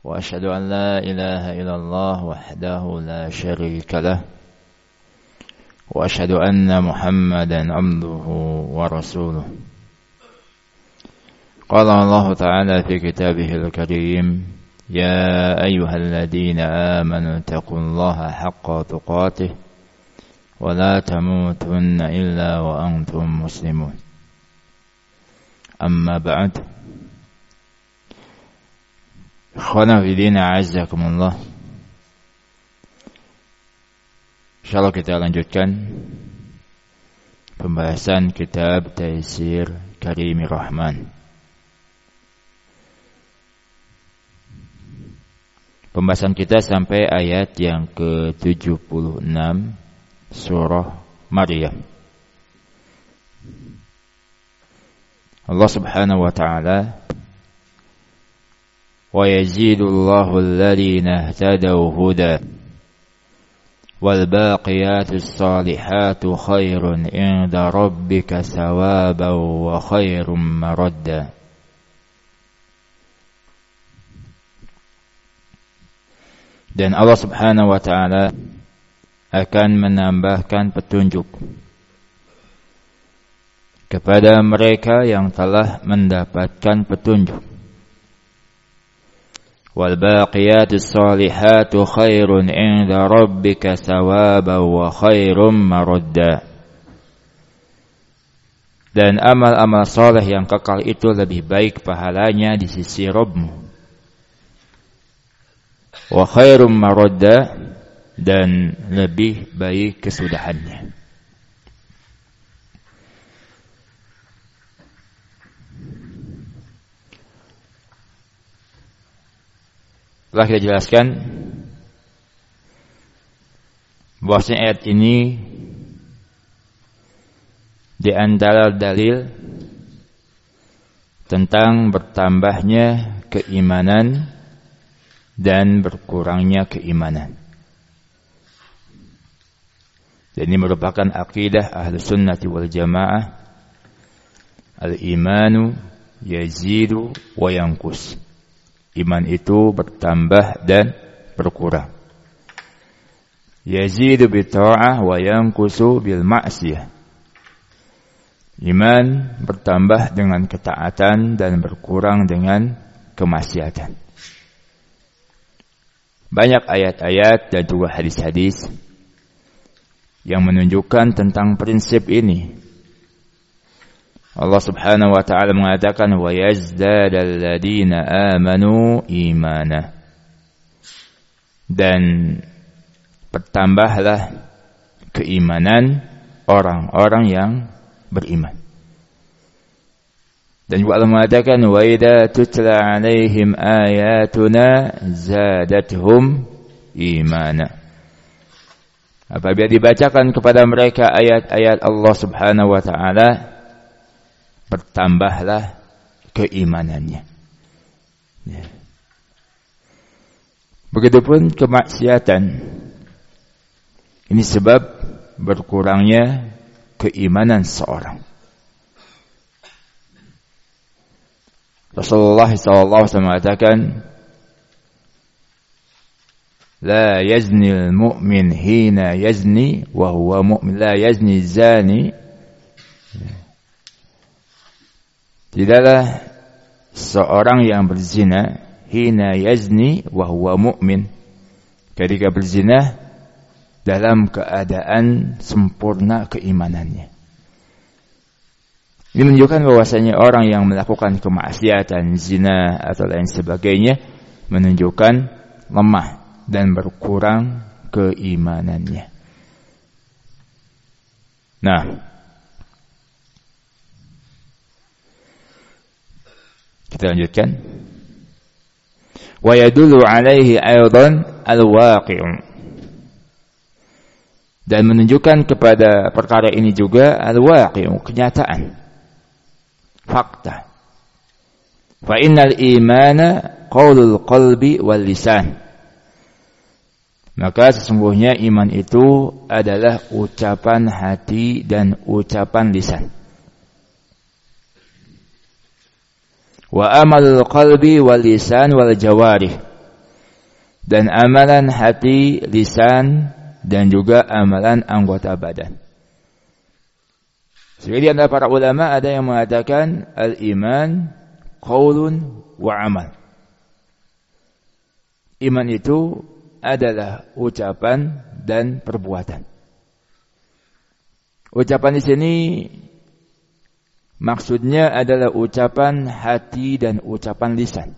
وأشهد أن لا إله إلا الله وحده لا شريك له وأشهد أن محمدا عبده ورسوله قال الله تعالى في كتابه الكريم يا أيها الذين آمنوا اتقوا الله حق تقاته ولا تموتن إلا وأنتم مسلمون أما بعد Ikhwana fillah a'azzakumullah. Insyaallah kita lanjutkan pembahasan kitab Taisir Karimir Rahman. Pembahasan kita sampai ayat yang ke-76 surah Maryam. Allah Subhanahu wa taala وَيَزِيدُ اللَّهُ الَّذِينَ اهْتَدَوْا هُدًى وَالْبَاقِيَاتُ الصَّالِحَاتُ خَيْرٌ عِندَ رَبِّكَ ثَوَابًا وَخَيْرٌ مَرَدًّا. Dan Allah Subhanahu wa taala akan menambahkan petunjuk kepada mereka yang telah mendapatkan petunjuk. وَالْبَاقِيَاتُ الصَّالِحَاتُ خَيْرٌ عِندَ رَبِّكَ ثَوَابًا وَخَيْرٌ مَرَدًّا. Dan amal-amal saleh yang kekal itu lebih baik pahalanya di sisi Rabb-Mu. Wa khairum maradda, dan lebih baik kesudahannya. Telah kita jelaskan bahwasanya ayat ini di antara dalil tentang bertambahnya keimanan dan berkurangnya keimanan. Dan ini merupakan akidah Ahlus Sunnah wal Jamaah, al-imanu yazidu wa yanqus. Iman itu bertambah dan berkurang. Yazidu bitta'ah wa yanqusu bil ma'siyah. Iman bertambah dengan ketaatan dan berkurang dengan kemaksiatan. Banyak ayat-ayat dan juga hadis-hadis yang menunjukkan tentang prinsip ini. Allah Subhanahu wa taala mengatakan wa yazdadal ladina amanu imana. Dan bertambahlah keimanan orang-orang yang beriman. Dan juga Allah mengatakan wa idza tutla alaihim ayatuna zadatuhum imana. Apabila dibacakan kepada mereka ayat-ayat Allah Subhanahu wa taala, bertambahlah keimanannya. Ya. Begitupun kemaksiatan. Ini sebab berkurangnya keimanan seorang. Rasulullah SAW mengatakan, La yazni al-mu'min hina yazni wa huwa mu'min, la yazni zani. Tidaklah seorang yang berzina hina yazni wa huwa mu'min, ketika berzina dalam keadaan sempurna keimanannya. Ini menunjukkan bahwasanya orang yang melakukan kemaksiatan, zina atau lain sebagainya menunjukkan lemah dan berkurang keimanannya. Nah, kita lanjutkan. Wa yadullu alaihi aidan al-waqi'u. Dan menunjukkan kepada perkara ini juga al-waqi'u, kenyataan, fakta. Fa innal imana qaulul qalbi wal lisan. Maka sesungguhnya iman itu adalah ucapan hati dan ucapan lisan. Wa amalul qalbi wal lisan wal jawarih. dan amalan hati, lisan, dan juga amalan anggota badan. Sehingga di antara para ulama ada yang mengatakan al-iman qaulun wa amal. Iman itu adalah ucapan dan perbuatan. Ucapan di sini maksudnya adalah ucapan hati dan ucapan lisan.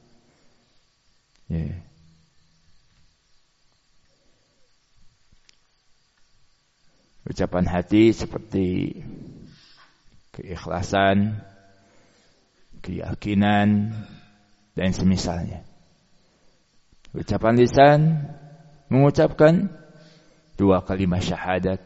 Ucapan hati seperti keikhlasan, keyakinan, dan semisalnya. Ucapan lisan mengucapkan 2 kalimat syahadat.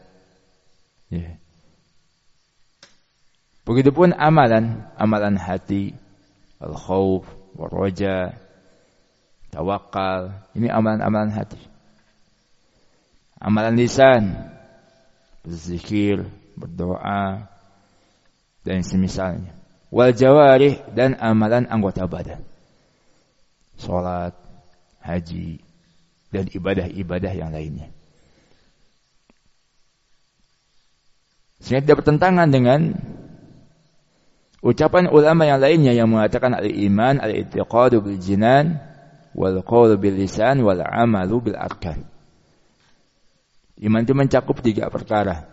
Begitupun amalan hati, al-khauf, war-raja, tawakal, ini amalan hati. Amalan lisan, berzikir, berdoa, dan semisalnya. Wal jawarih, dan amalan anggota badan, salat, haji, dan ibadah-ibadah yang lainnya. Sehingga tidak bertentangan dengan ucapan ulama yang lainnya yang mengatakan al-iman al-i'tiqadu bil jinan wal qaulu bil lisan wal amalu bil arkan. Iman itu mencakup 3 perkara.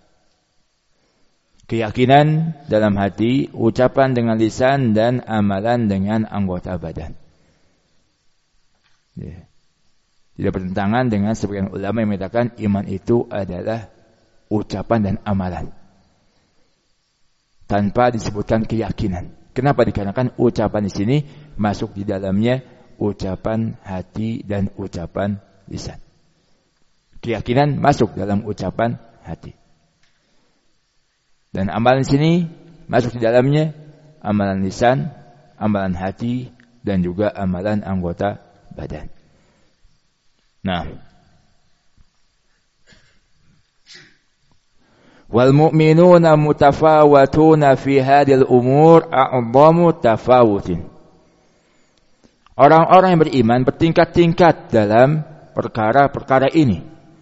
Keyakinan dalam hati, ucapan dengan lisan, dan amalan dengan anggota badan. Tidak bertentangan dengan sebagian ulama yang mengatakan iman itu adalah ucapan dan amalan, tanpa disebutkan keyakinan. Kenapa? Dikarenakan ucapan di sini masuk di dalamnya ucapan hati dan ucapan lisan. Keyakinan masuk dalam ucapan hati. Dan amalan di sini masuk di dalamnya amalan lisan, amalan hati, dan juga amalan anggota badan. Nah, wal mu'minuna mutafawatuna fi hadhil umur a'dhamu tafawutin. Orang-orang yang beriman bertingkat-tingkat dalam perkara-perkara ini.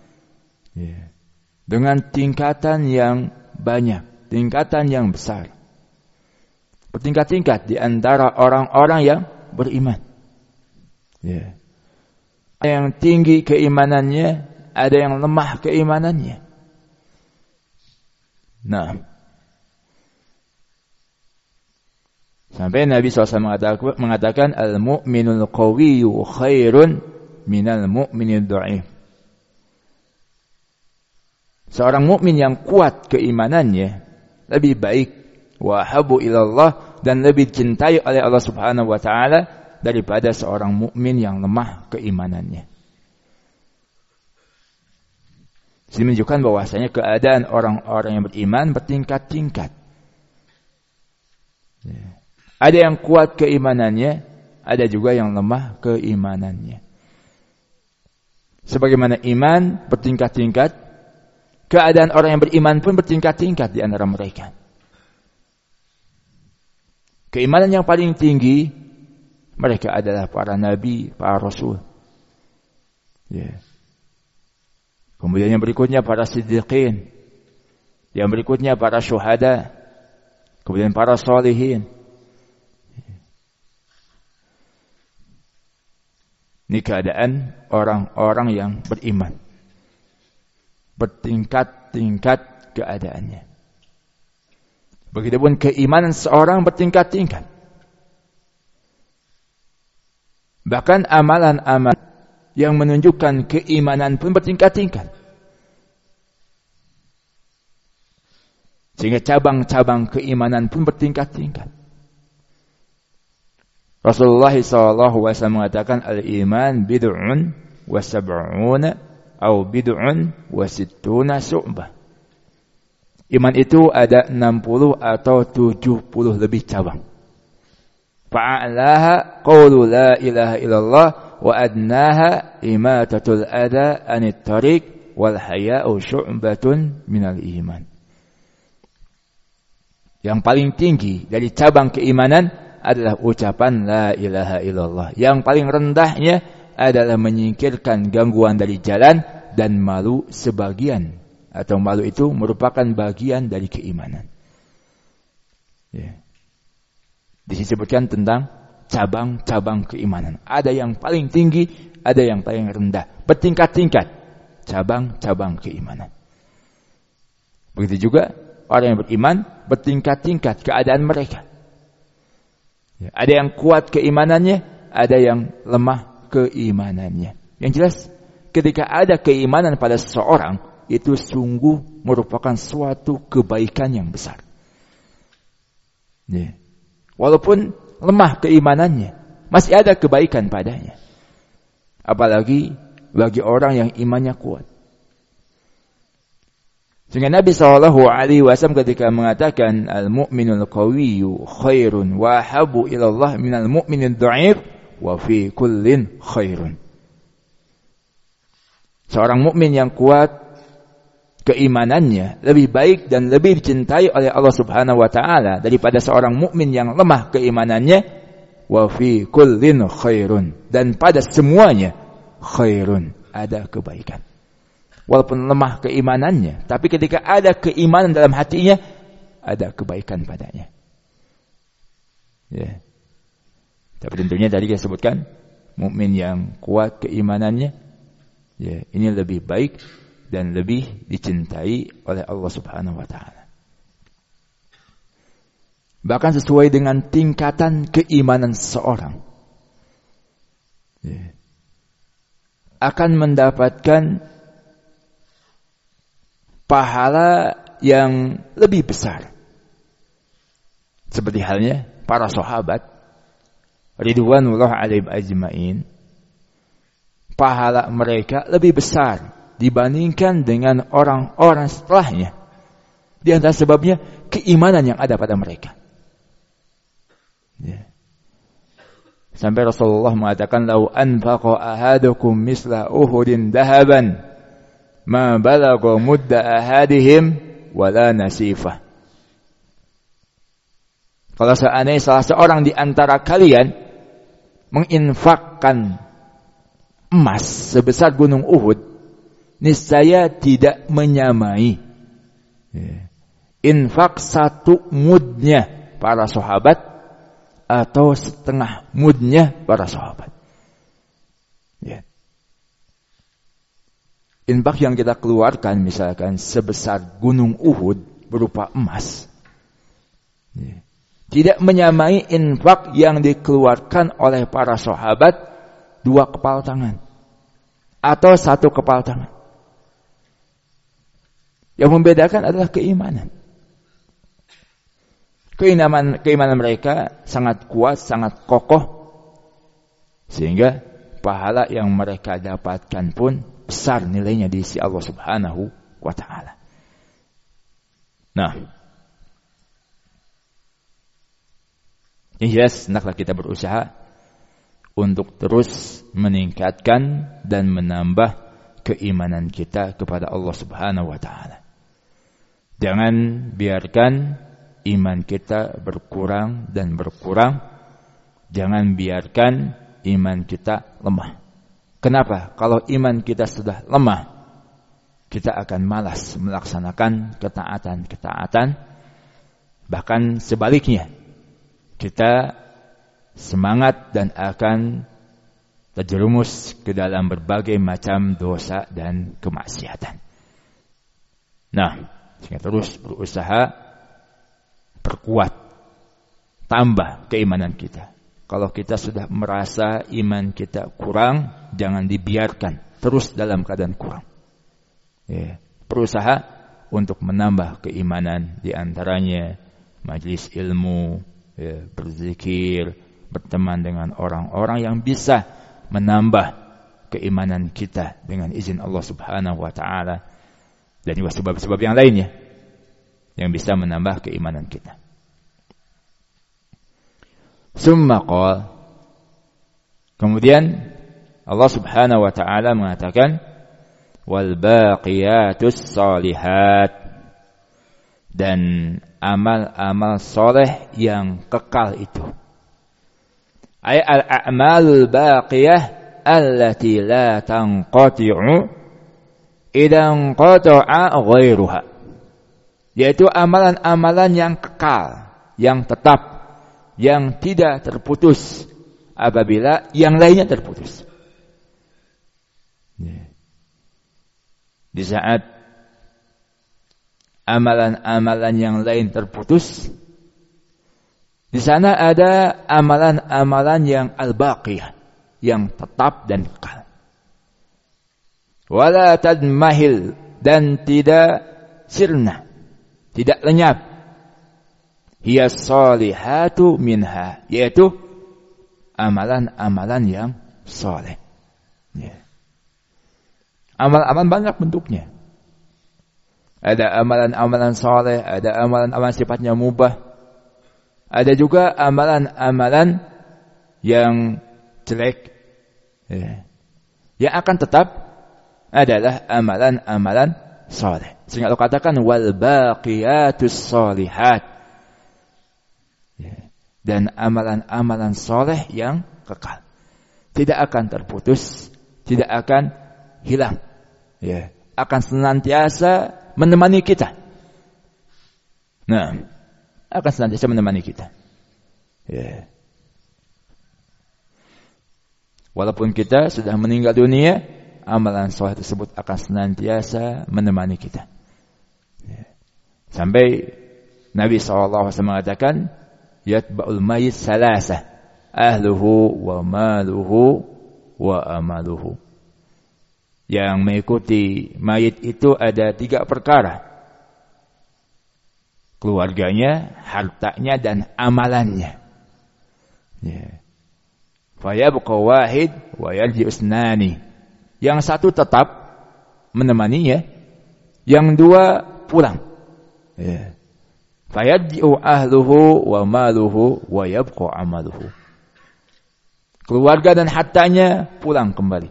Dengan tingkatan yang banyak, tingkatan yang besar. Bertingkat-tingkat di antara orang-orang yang beriman. Ada yang tinggi keimanannya, ada yang lemah keimanannya. Nah, sampai Nabi SAW mengatakan al-mu'minul qawiyyu khairun minal mu'minid dha'if. Seorang mukmin yang kuat keimanannya lebih baik, wa habu ilallah, dan lebih dicintai oleh Allah Subhanahu wa taala daripada seorang mukmin yang lemah keimanannya. Ini menunjukkan bahwasanya keadaan orang-orang yang beriman bertingkat-tingkat. Ada yang kuat keimanannya, ada juga yang lemah keimanannya. Sebagaimana iman bertingkat-tingkat, keadaan orang yang beriman pun bertingkat-tingkat di antara mereka. Keimanan yang paling tinggi mereka adalah para nabi, para rasul. Kemudian yang berikutnya para siddiqin, yang berikutnya para syuhada, kemudian para sholihin. Ini keadaan orang-orang yang beriman. Bertingkat-tingkat keadaannya. Begitupun keimanan seorang bertingkat-tingkat. Bahkan amalan-amalan yang menunjukkan keimanan pun bertingkat-tingkat. Sehingga cabang-cabang keimanan pun bertingkat-tingkat. Rasulullah SAW mengatakan al-iman bid'un wa sab'una atau bid'un wa sittuna syu'bah. Iman itu ada 60 atau 70 lebih cabang. Fa'alaha qawlu la ilaha illallah wa adnaha imatatul adha anit tariq wal haya'u syu'batun minal iman. Yang paling tinggi dari cabang keimanan adalah ucapan la ilaha illallah. Yang paling rendahnya adalah menyingkirkan gangguan dari jalan dan malu sebagian, atau malu itu merupakan bagian dari keimanan. Ya. Disebutkan tentang cabang-cabang keimanan. Ada yang paling tinggi, ada yang paling rendah. Bertingkat-tingkat cabang-cabang keimanan. Begitu juga orang yang beriman bertingkat-tingkat keadaan mereka. Ya. Ada yang kuat keimanannya, ada yang lemah keimanannya. Yang jelas, ketika ada keimanan pada seseorang, itu sungguh merupakan suatu kebaikan yang besar. Ya. Walaupun lemah keimanannya, masih ada kebaikan padanya. Apalagi bagi orang yang imannya kuat. Sehingga Nabi SAW ketika mengatakan al-mu'minul qawiyyu khairun wa habu ilallah minal mu'minil dha'if wa fi kullin khairun. Seorang mukmin yang kuat keimanannya lebih baik dan lebih dicintai oleh Allah Subhanahu wa taala daripada seorang mukmin yang lemah keimanannya. Wa fi kullin khairun, dan pada semuanya khairun, ada kebaikan. Walaupun lemah keimanannya, tapi ketika ada keimanan dalam hatinya, ada kebaikan padanya. Ya. Tapi tentunya tadi kita sebutkan mukmin yang kuat keimanannya, ya, ini lebih baik dan lebih dicintai oleh Allah Subhanahu wa taala. Bahkan sesuai dengan tingkatan keimanan seseorang, ya, akan mendapatkan pahala yang lebih besar. Seperti halnya para sahabat ridwanullah alaihim ajmain, pahala mereka lebih besar dibandingkan dengan orang-orang setelahnya. Di antara sebabnya keimanan yang ada pada mereka. Ya. Sampai Rasulullah mengatakan, "Lau anfaqa ahadukum misla Uhudin dahaban, ma balagha mudda ahadihim wala nasifah." Kalau seandainya salah seorang di antara kalian menginfakkan emas sebesar gunung Uhud, niscaya tidak menyamai infak satu mudnya para sahabat atau setengah mudnya para sahabat. Ya. Infak yang kita keluarkan misalkan sebesar gunung Uhud berupa emas, ya, tidak menyamai infak yang dikeluarkan oleh para sahabat 2 kepal tangan atau 1 kepal tangan. Yang membedakan adalah keimanan. Keimanan mereka sangat kuat, sangat kokoh, sehingga pahala yang mereka dapatkan pun besar nilainya di sisi Allah Subhanahu wa taala. Nah, jelas hendaklah kita berusaha untuk terus meningkatkan dan menambah keimanan kita kepada Allah Subhanahu wa taala. Jangan biarkan iman kita berkurang dan berkurang. Jangan biarkan iman kita lemah. Kenapa? Kalau iman kita sudah lemah, kita akan malas melaksanakan ketaatan-ketaatan. Bahkan sebaliknya, kita semangat dan akan terjerumus ke dalam berbagai macam dosa dan kemaksiatan. Nah, kita terus berusaha perkuat, tambah keimanan kita. Kalau kita sudah merasa iman kita kurang, jangan dibiarkan terus dalam keadaan kurang. Ya, berusaha untuk menambah keimanan, di antaranya majelis ilmu, ya, berzikir, berteman dengan orang-orang yang bisa menambah keimanan kita dengan izin Allah Subhanahu wa taala, dan juga sebab-sebab yang lainnya yang bisa menambah keimanan kita. Summa qala, kemudian Allah Subhanahu wa taala mengatakan, wal baqiyatus shalihat, dan amal-amal soleh yang kekal itu. Ay al-a'malul baqiyah allati la tanqati'u idan qata'a ghairuha. Yaitu amalan-amalan yang kekal, yang tetap, yang tidak terputus apabila yang lainnya terputus. Di saat amalan-amalan yang lain terputus, di sana ada amalan-amalan yang al-baqiyah, yang tetap dan kekal. Wala tadmahil, dan tidak sirna, tidak lenyap. Hiya salihatu minha, yaitu amalan-amalan yang saleh. Amal-amal banyak bentuknya. Ada amalan-amalan saleh, ada amalan-amalan sifatnya mubah. Ada juga amalan-amalan yang jelek. Yang akan tetap adalah amalan-amalan saleh. Sehingga Allah katakan wal baqiyatus shalihat. Dan amalan-amalan saleh yang kekal. Tidak akan terputus, tidak akan hilang. Akan senantiasa menemani kita. Nah, akan senantiasa menemani kita. Walaupun kita sudah meninggal dunia, amalan saleh tersebut akan senantiasa menemani kita. Sampai Nabi SAW mengatakan, yatba'ul mayyit salasah, ahluhu wa maluhu wa amaluhu. Yang mengikuti mayit itu ada 3 perkara. Keluarganya, hartanya, dan amalannya. Fayabqa wahid wa yarji usnani. Yang satu tetap menemaninya, yang 2 pulang. Fayadji'u ahluhu wa maluhu wa yabqa amaluhu. Keluarga dan hartanya pulang kembali.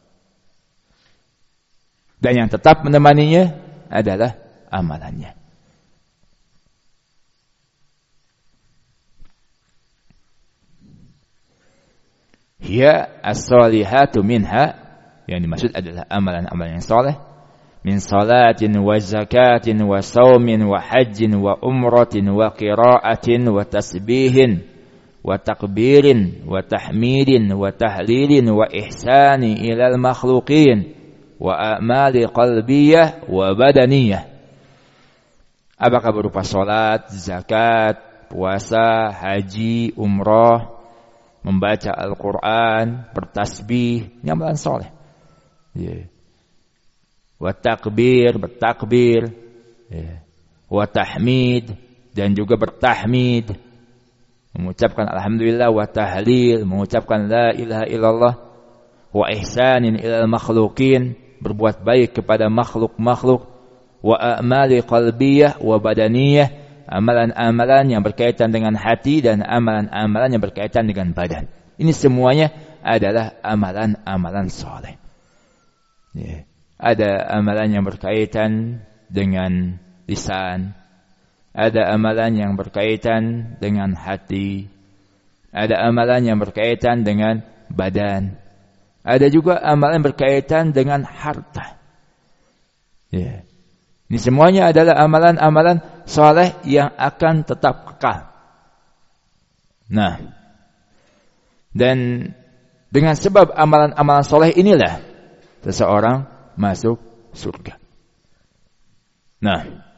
Dan yang tetap menemaninya adalah amalannya. Hiya as-salihatu minha, yang dimaksud adalah amalan-amalan yang saleh, min salatin wa zakatin wa saumin wa hajjin wa umratin wa qiraatin wa tasbihin wa takbirin wa tahmidin wa tahlilin wa ihsani ilal makhluqin wa a'mali qalbiyah wa badaniyah. Apakah berupa salat, zakat, puasa, haji, umrah, membaca Al-Quran, bertasbih, ini amalan saleh. Wa takbir, bertakbir, wa tahmid, dan juga bertahmid, mengucapkan alhamdulillah, wa tahlil, mengucapkan la ilaha illallah, wa ihsanin ilal makhluqin, berbuat baik kepada makhluk-makhluk, wa a'mali qalbiyah wa badaniyah, amalan-amalan yang berkaitan dengan hati dan amalan-amalan yang berkaitan dengan badan. Ini semuanya adalah amalan-amalan saleh. Ada amalan yang berkaitan dengan lisan, ada amalan yang berkaitan dengan hati, ada amalan yang berkaitan dengan badan, ada juga amalan yang berkaitan dengan harta. Ini semuanya adalah amalan-amalan saleh yang akan tetap kekal. Nah, dan dengan sebab amalan-amalan saleh inilah seseorang masuk surga. Nah,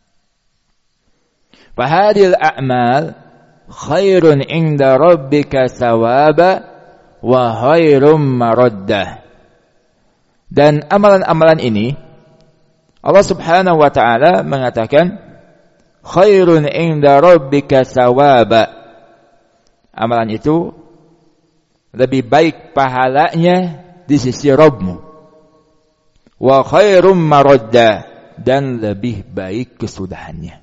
fahadil a'mal khairun inda rabbika sawaba wa khairum maraddah. Dan amalan-amalan ini Allah Subhanahu wa taala mengatakan khairun inda rabbika sawaba. Amalan itu lebih baik pahalanya di sisi Rabbmu. Wa khairum maraddah, dan lebih baik kesudahannya.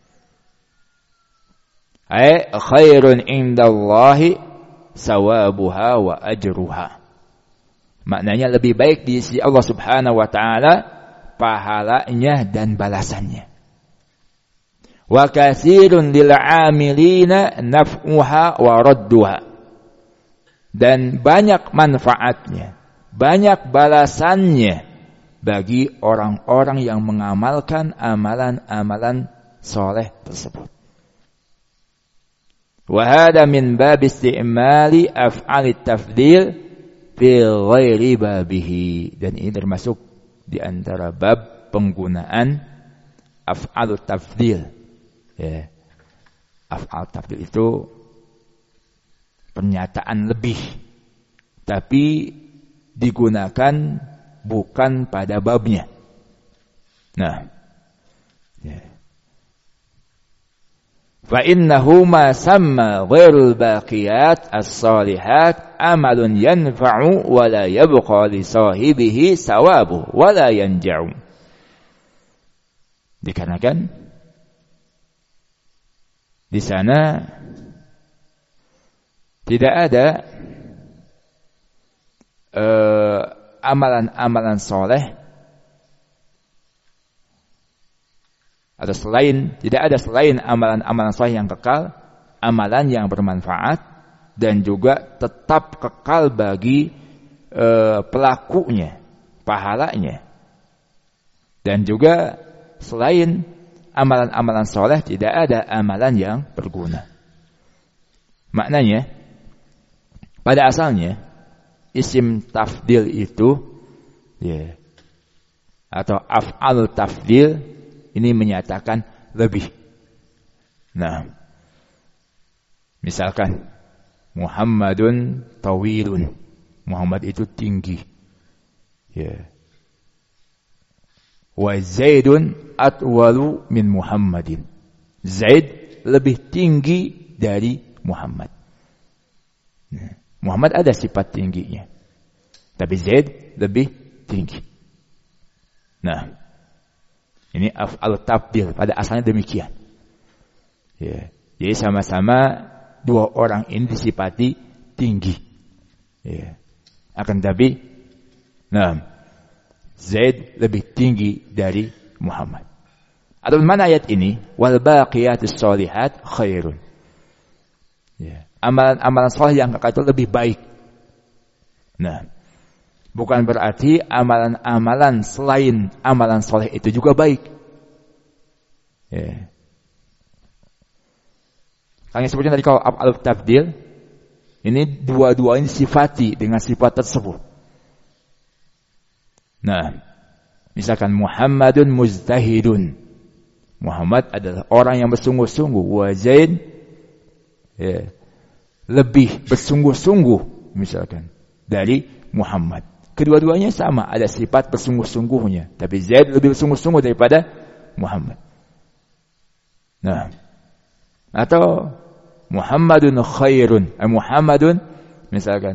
Ay khairun indallahi sawabuha wa ajruha. Maknanya lebih baik di sisi Allah Subhanahu wa taala pahalanya dan balasannya. Wa katsirun lil 'amilina naf'uha wa radduha. dan banyak manfaatnya, banyak balasannya bagi orang-orang yang mengamalkan amalan-amalan soleh tersebut. Wa hada min bab istimali af'al tafdil fi ghairi babihi, dan ini termasuk di antara bab penggunaan af'al tafdil. Ya. Af'al tafdil itu pernyataan lebih, tapi digunakan bukan pada babnya. Nah, ya. Fa innahu ma samma ghairul baqiyat as-salihat amalun yanfa'u wa la yabqa li sahibihi sawabu wa la yanja'u. Dikarenakan di sana tidak ada amalan-amalan soleh, atau tidak ada selain amalan-amalan soleh yang kekal, amalan yang bermanfaat dan juga tetap kekal bagi pelakunya, pahalanya. Dan juga selain amalan-amalan soleh tidak ada amalan yang berguna. Maknanya, pada asalnya isim tafdil itu atau af'al tafdil ini menyatakan lebih. Nah, misalkan Muhammadun tawilun, Muhammad itu tinggi. Wa Zaidun atwalu min Muhammadin, Zaid lebih tinggi dari Muhammad. Muhammad ada sifat tingginya, tapi Zaid lebih tinggi. Nah, ini af'al tafdil pada asalnya demikian. Jadi sama-sama dua orang ini disifati tinggi. Akan tapi, Zaid lebih tinggi dari Muhammad. Atau mana ayat ini? Wal baqiyatus shalihat khairun. Amalan-amalan soleh yang kekal itu lebih baik. Nah, bukan berarti amalan-amalan selain amalan soleh itu juga baik. Kami sebutkan tadi kalau af'al tafdil, ini dua-duanya sifati dengan sifat tersebut. Nah, misalkan Muhammadun mujtahidun, Muhammad adalah orang yang bersungguh-sungguh. Wa Zaid lebih bersungguh-sungguh misalkan dari Muhammad. Kedua-duanya sama, ada sifat bersungguh-sungguhnya, tapi Zaid lebih bersungguh-sungguh daripada Muhammad. Nah, atau Muhammadun khairun, Muhammadun misalkan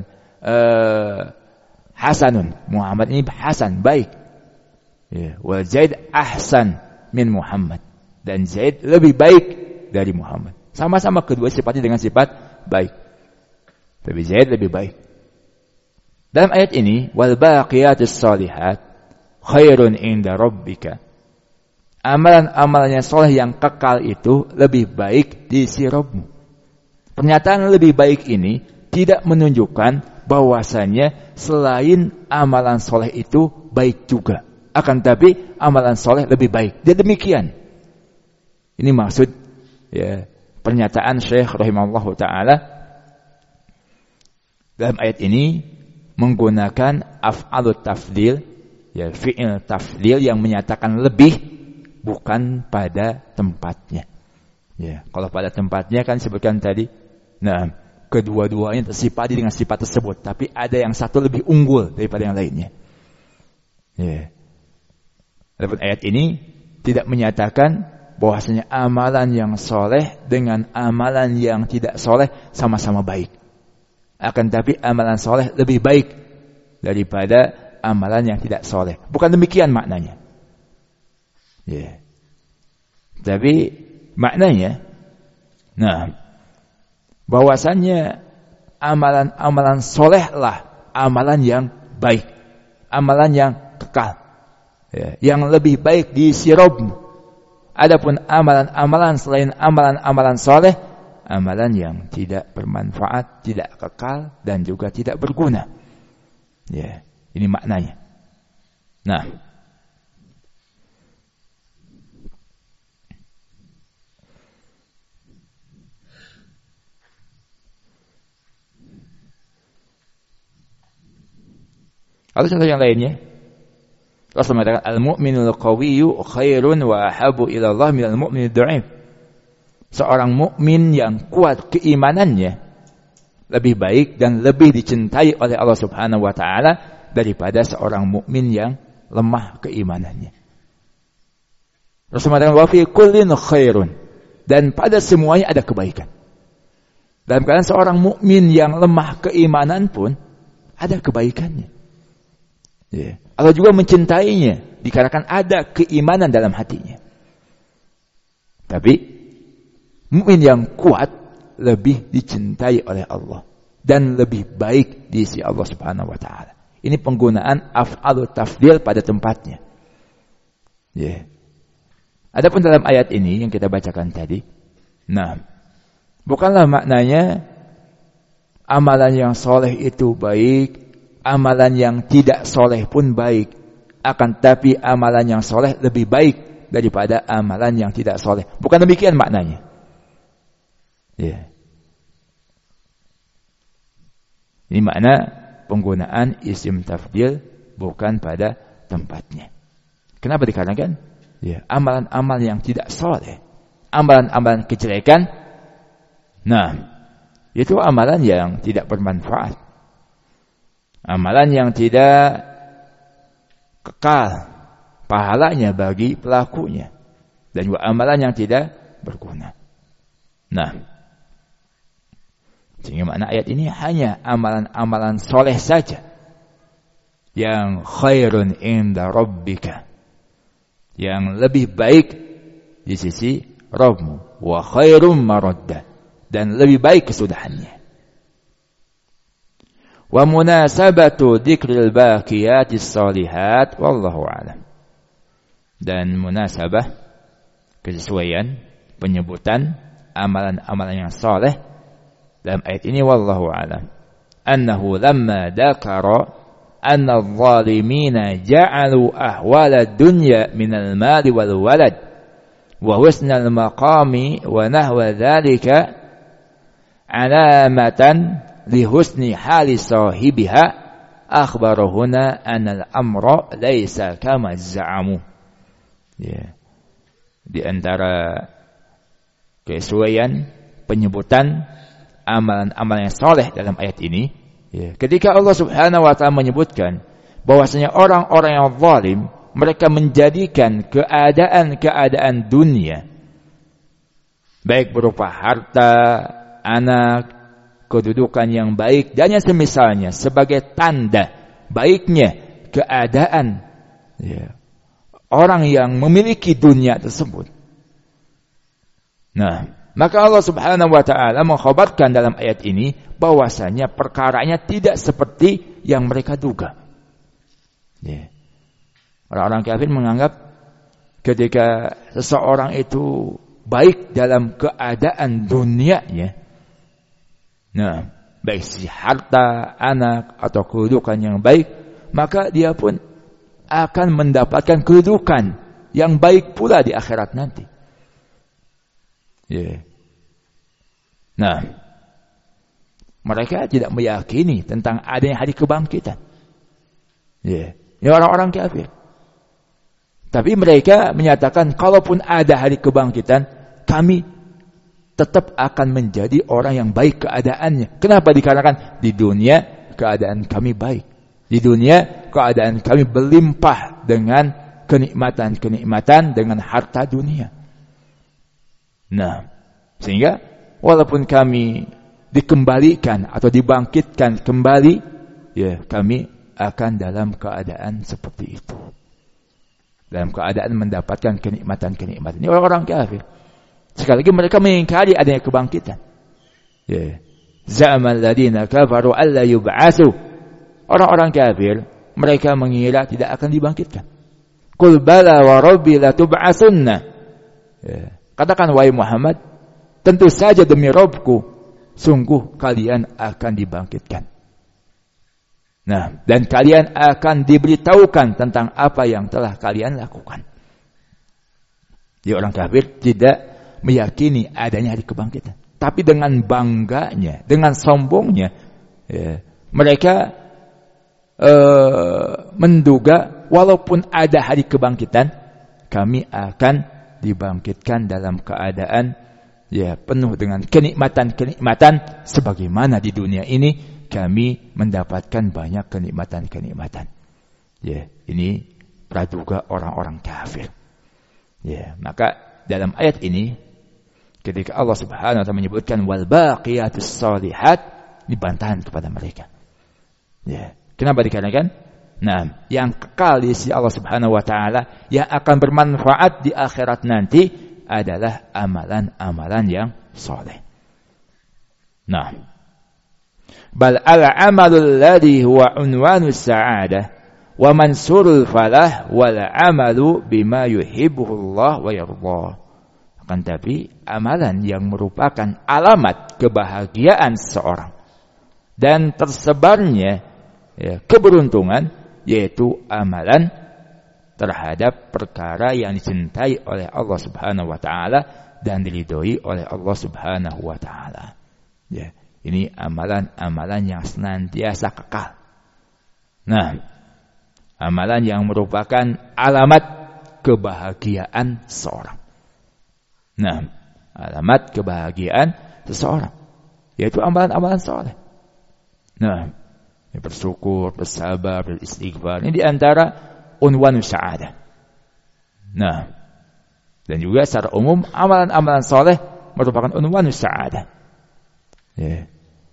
hasanun, Muhammad ini hasan, baik. Wa Zaid ahsan min Muhammad, dan Zaid lebih baik dari Muhammad. Sama-sama kedua sifatnya dengan sifat baik, tapi Zaid lebih baik. Dalam ayat ini, wal baqiyatus shalihat khairun inda rabbika, amalan-amalannya soleh yang kekal itu lebih baik di sisi Rabbmu. Pernyataan lebih baik ini tidak menunjukkan bahwasanya selain amalan soleh itu baik juga. Akan tapi amalan soleh lebih baik. Dia demikian. Ini maksud pernyataan Syekh rahimahullah ta'ala dalam ayat ini menggunakan af'alut tafdil, fi'il tafdil yang menyatakan lebih, bukan pada tempatnya. Kalau pada tempatnya kan sebutkan tadi, kedua-duanya tersifati dengan sifat tersebut, tapi ada yang satu lebih unggul daripada yang lainnya. Adapun ayat ini tidak menyatakan bahwasanya amalan yang soleh dengan amalan yang tidak soleh sama-sama baik. Akan tapi amalan soleh lebih baik daripada amalan yang tidak soleh. Bukan demikian maknanya. Tapi maknanya, bahwasannya amalan-amalan solehlah amalan yang baik, amalan yang kekal, yang lebih baik di sisi Rabbmu. Adapun amalan-amalan selain amalan-amalan soleh amalan yang tidak bermanfaat, tidak kekal, dan juga tidak berguna. Ya, ini maknanya. Nah, atau contoh yang lainnya, Rasul mengatakan al-mu'minul qawiyyu khairun wa ahabu ila Allah minal mu'minid dha'if. Seorang mukmin yang kuat keimanannya lebih baik dan lebih dicintai oleh Allah Subhanahu wa taala daripada seorang mukmin yang lemah keimanannya. Rasul mengatakan wa fi kullin khairun, dan pada semuanya ada kebaikan. Dalam keadaan seorang mukmin yang lemah keimanan pun ada kebaikannya. Ya. Allah juga mencintainya dikarenakan ada keimanan dalam hatinya. Tapi mukmin yang kuat lebih dicintai oleh Allah dan lebih baik di sisi Allah Subhanahu wa taala. Ini penggunaan af'alu tafdil pada tempatnya. Ya. Adapun dalam ayat ini yang kita bacakan tadi, nah, bukanlah maknanya amalan yang soleh itu baik, amalan yang tidak soleh pun baik. Akan tapi amalan yang soleh lebih baik daripada amalan yang tidak soleh. Bukan demikian maknanya. Ya. Ini makna penggunaan isim tafdil bukan pada tempatnya. Kenapa dikarenakan? Ya, amalan-amalan yang tidak soleh, amalan-amalan kejelekan, nah, itu amalan yang tidak bermanfaat. Amalan yang tidak kekal pahalanya bagi pelakunya, dan juga amalan yang tidak berguna. Nah, sehingga makna ayat ini hanya amalan-amalan soleh saja yang khairun inda rabbika, yang lebih baik di sisi Rabbmu, wa khairum maraddah, dan lebih baik kesudahannya. Wa munasabatu dzikril baqiyatis shalihat wallahu a'lam. Dan munasabah, kesesuaian penyebutan amalan-amalan yang saleh dalam ayat ini wallahu a'lam, annahu lamma dzakara anna adh-dhalimina ja'alu ahwala ad-dunya minal mali wal walad wa husnal maqami wa nahwa dzalika alamatan li husni hali sahibiha, akhbarahuna anal amra laisa kama za'amu. Ya. Di antara kesesuaian penyebutan amalan-amalan yang saleh dalam ayat ini, ya, ketika Allah Subhanahu wa taala menyebutkan bahwasanya orang-orang yang zalim mereka menjadikan keadaan-keadaan dunia baik berupa harta, anak, kedudukan yang baik dan yang semisalnya sebagai tanda baiknya keadaan, ya, orang yang memiliki dunia tersebut. Nah, maka Allah Subhanahu wa taala mengkhabarkan dalam ayat ini bahwasanya perkaranya tidak seperti yang mereka duga. Ya. Orang-orang kafir menganggap ketika seseorang itu baik dalam keadaan dunianya, nah, baik si harta, anak, atau kedudukan yang baik, maka dia pun akan mendapatkan kedudukan yang baik pula di akhirat nanti. Yeah. Nah, mereka tidak meyakini tentang adanya hari kebangkitan. Yeah. Ini orang-orang kafir. Tapi mereka menyatakan, kalaupun ada hari kebangkitan, kami tetap akan menjadi orang yang baik keadaannya. Kenapa? Dikarenakan di dunia keadaan kami baik. Di dunia keadaan kami berlimpah dengan kenikmatan-kenikmatan, dengan harta dunia. Nah, sehingga walaupun kami dikembalikan atau dibangkitkan kembali, ya, kami akan dalam keadaan seperti itu. Dalam keadaan mendapatkan kenikmatan-kenikmatan. Ini orang-orang kafir. Sekali lagi mereka mengingkari adanya kebangkitan. Ya. Za'amal ladina kafaru alla yub'atsu. Orang-orang kafir mereka mengira tidak akan dibangkitkan. Qul bala wa rabbi la tub'atsunna. Ya. Katakan wahai Muhammad, tentu saja demi Rabbku, sungguh kalian akan dibangkitkan. Nah, dan kalian akan diberitahukan tentang apa yang telah kalian lakukan. Jadi orang kafir tidak meyakini adanya hari kebangkitan. Tapi dengan bangganya, dengan sombongnya, ya, mereka menduga walaupun ada hari kebangkitan, kami akan dibangkitkan dalam keadaan ya penuh dengan kenikmatan-kenikmatan sebagaimana di dunia ini kami mendapatkan banyak kenikmatan-kenikmatan. Ya, ini praduga orang-orang kafir. Ya, maka dalam ayat ini ketika Allah Subhanahu wa taala menyebutkan wal baqiyatus shalihat, ini bantahan kepada mereka. Ya, kenapa dikarenakan? Nah, yang kekal di sisi Allah Subhanahu wa taala yang akan bermanfaat di akhirat nanti adalah amalan-amalan yang saleh. Nah, bal al-amalul ladzi huwa unwanus sa'adah wa mansurul falah wal amalu bima yuhibbuhullah wa yardah. Akan tapi amalan yang merupakan alamat kebahagiaan seseorang dan tersebarnya ya, keberuntungan, yaitu amalan terhadap perkara yang dicintai oleh Allah Subhanahu wa taala dan diridhoi oleh Allah Subhanahu wa taala. Ya, ini amalan-amalan yang senantiasa kekal. Nah, amalan yang merupakan alamat kebahagiaan seseorang. Nah, alamat kebahagiaan seseorang yaitu amalan-amalan saleh. Nah, bersyukur, bersabar, beristighfar. Ini diantara unwan sa'adah. Nah, dan juga secara umum amalan-amalan saleh merupakan unwan sa'adah. Ya.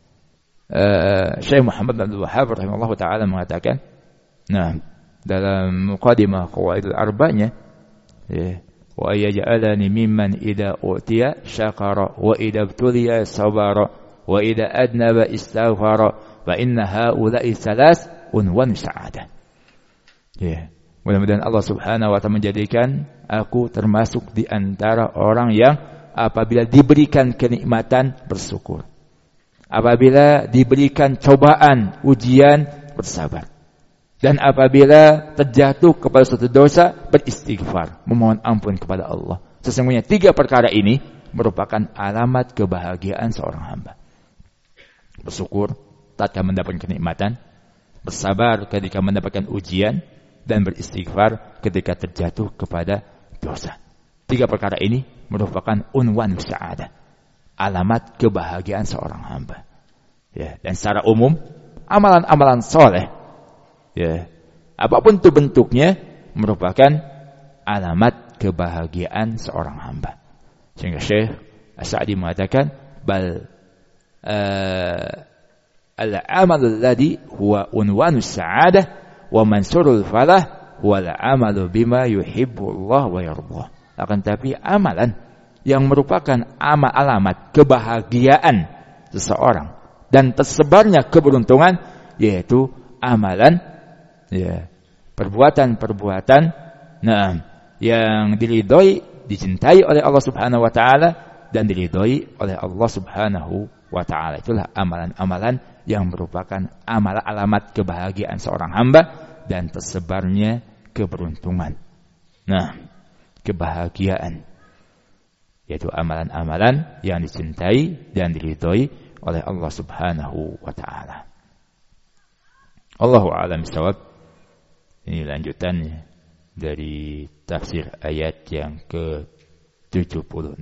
Syekh Muhammad bin Abdul Wahhab rahimahullah taala mengatakan, nah, dalam muqaddimah qawaidul arba'nya, ya, wa yaj'alani mimman idza utiya syakara wa idza ibtuliya sabara wa idza adnaba istaghfara fa inna haula'i salas unwan sa'adah. Ya, mudah-mudahan Allah Subhanahu wa taala menjadikan aku termasuk di antara orang yang apabila diberikan kenikmatan bersyukur, apabila diberikan cobaan, ujian bersabar, dan apabila terjatuh kepada suatu dosa beristighfar, memohon ampun kepada Allah. Sesungguhnya 3 perkara ini merupakan alamat kebahagiaan seorang hamba. Bersyukur tatkala mendapatkan kenikmatan, bersabar ketika mendapatkan ujian, dan beristighfar ketika terjatuh kepada dosa. 3 perkara ini merupakan unwan sa'adah, alamat kebahagiaan seorang hamba. Ya, dan secara umum amalan-amalan saleh, ya, apapun itu bentuknya, merupakan alamat kebahagiaan seorang hamba. Sehingga Syekh As-Sa'di mengatakan, bal al-amalul ladzi huwa unwanus sa'adah wa mansurul falah wal amalu bima yuhibbullah wa yardah. Akan tapi amalan yang merupakan alamat kebahagiaan seseorang dan tersebarnya keberuntungan, yaitu amalan, ya, perbuatan-perbuatan, nah, yang diridhoi, dicintai oleh Allah Subhanahu wa taala dan diridhoi oleh Allah Subhanahu wa taala. Itulah amalan-amalan yang merupakan alamat kebahagiaan seorang hamba dan tersebarnya keberuntungan. Nah, kebahagiaan yaitu amalan-amalan yang dicintai dan diridhoi oleh Allah Subhanahu wa taala. Allahu a'lam bishawab. Ini lanjutannya dari tafsir ayat yang ke-76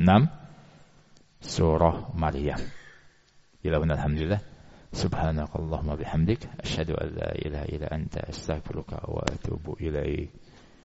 surah Maryam. Alhamdulillah. Subhanakallahumma bihamdik asyhadu an la ilaha illa anta astaghfiruka wa atubu ilaik.